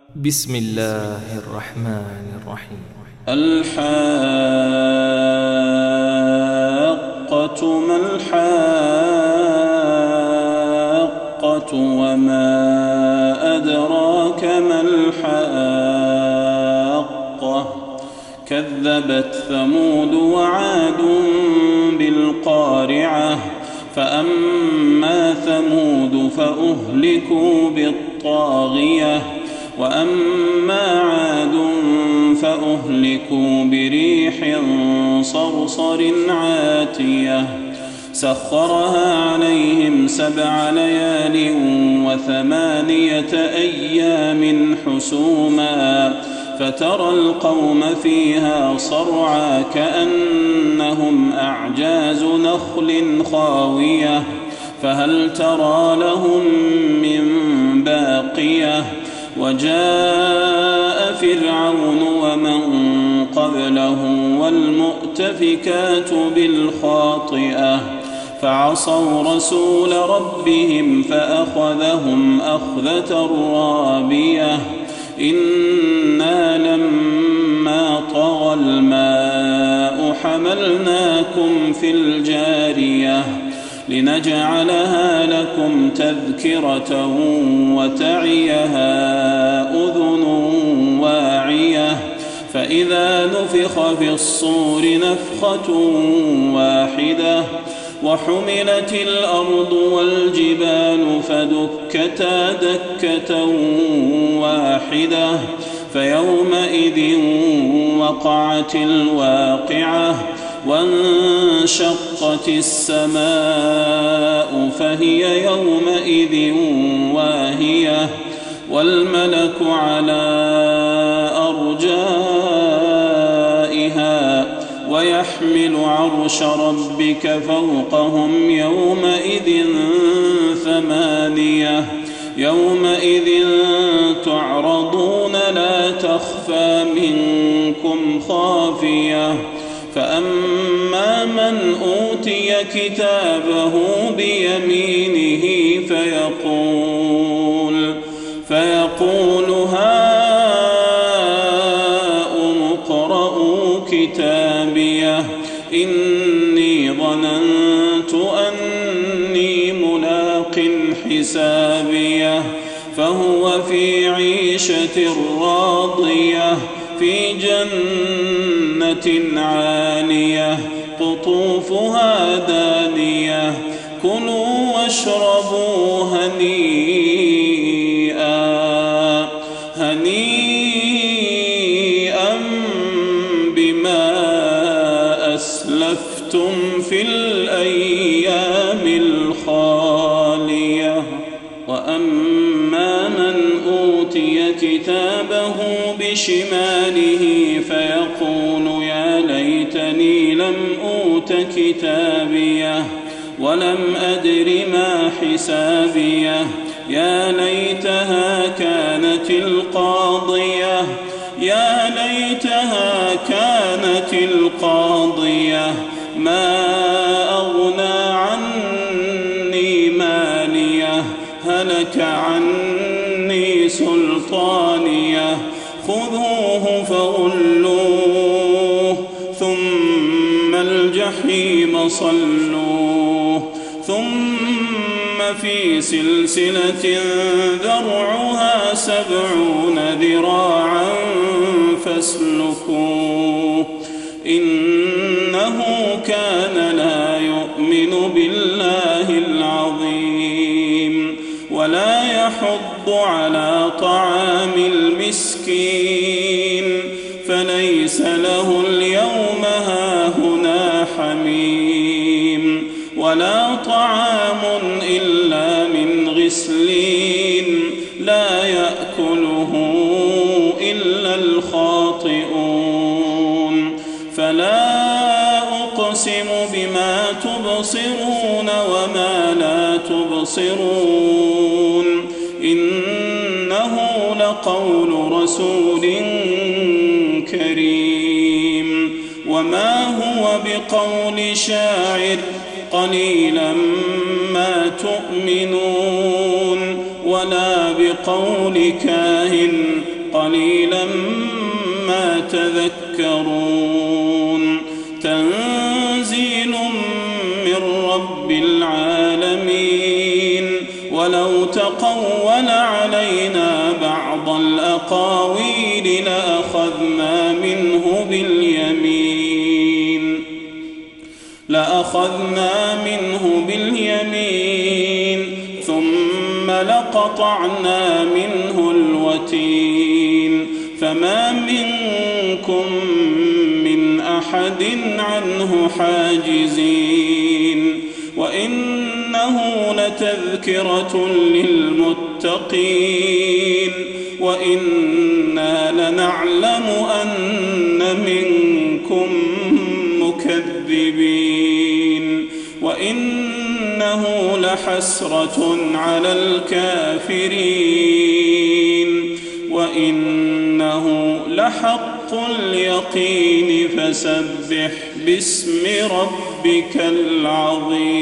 بسم الله الرحمن الرحيم. الحاقة ما الحاقة وما أدراك ما الحاقة كذبت ثمود وعاد بالقارعة فأما ثمود فأهلكوا بالطاغية وأما عاد فأهلكوا بريح صرصر عاتية سخرها عليهم 7 ليال و8 أيام حسوما فترى القوم فيها صرعى كأنهم أعجاز نخل خاوية فهل ترى لهم من باقية وجاء فرعون ومن قبله والمؤتفكات بالخاطئة فعصوا رسول ربهم فأخذهم أخذة رابية إنا لما طغى الماء حملناكم في الجارية لنجعلها لكم تذكرة وتعيها أذن واعية فإذا نفخ في الصور نفخة واحدة وحملت الأرض والجبال فدكتا دكة واحدة فيومئذ وقعت الواقعة وانشقت السماء فهي يومئذ واهية والملك على أرجائها ويحمل عرش ربك فوقهم يومئذ 8 يومئذ تعرضون لا تخفى منكم خافية فأما من أوتي كتابه بيمينه فيقول هاؤم اقرءوا كتابيه إني ظننت أني ملاق حسابيه فهو في عيشة راضية في جنة عالية قطوفها دانية كلوا واشربوا هنيئا بما أسلفتم في الأيام الخالية وأما من أوتي كتابه بشماله فيقول يا ليتني لم أوت كتابيه ولم أدر ما حسابيه يا ليتها كانت القاضية ما أغنى عني ماليه هلك عني سلطانيه خذوه فغلوه ثم الجحيم صلوه ثم في سلسلة ذرعها 70 ذراعا فاسلكوه إنه كان لا يؤمن بالله العظيم ولا يحض على طعام المسكين فليس له اليوم هاهنا حميم ولا طعام إلا من غسلين لا يأكله إلا الخاطئون فلا أقسم بما تبصرون وما لا تبصرون إنه لقول رسول كريم وما هو بقول شاعر قليلا ما تؤمنون ولا بقول كاهن قليلا ما تذكرون تنزيل من رب العالمين ولو تقول علينا بعض الأقاويل لأخذنا منه باليمين ثم لقطعنا منه الوتين فما منكم من أحد عنه حاجزين وإنه لتذكرة للمتقين وإنا لنعلم أن منكم مكذبين وإنه لحسرة على الكافرين وإنه لحق اليقين فسبح باسم ربك العظيم.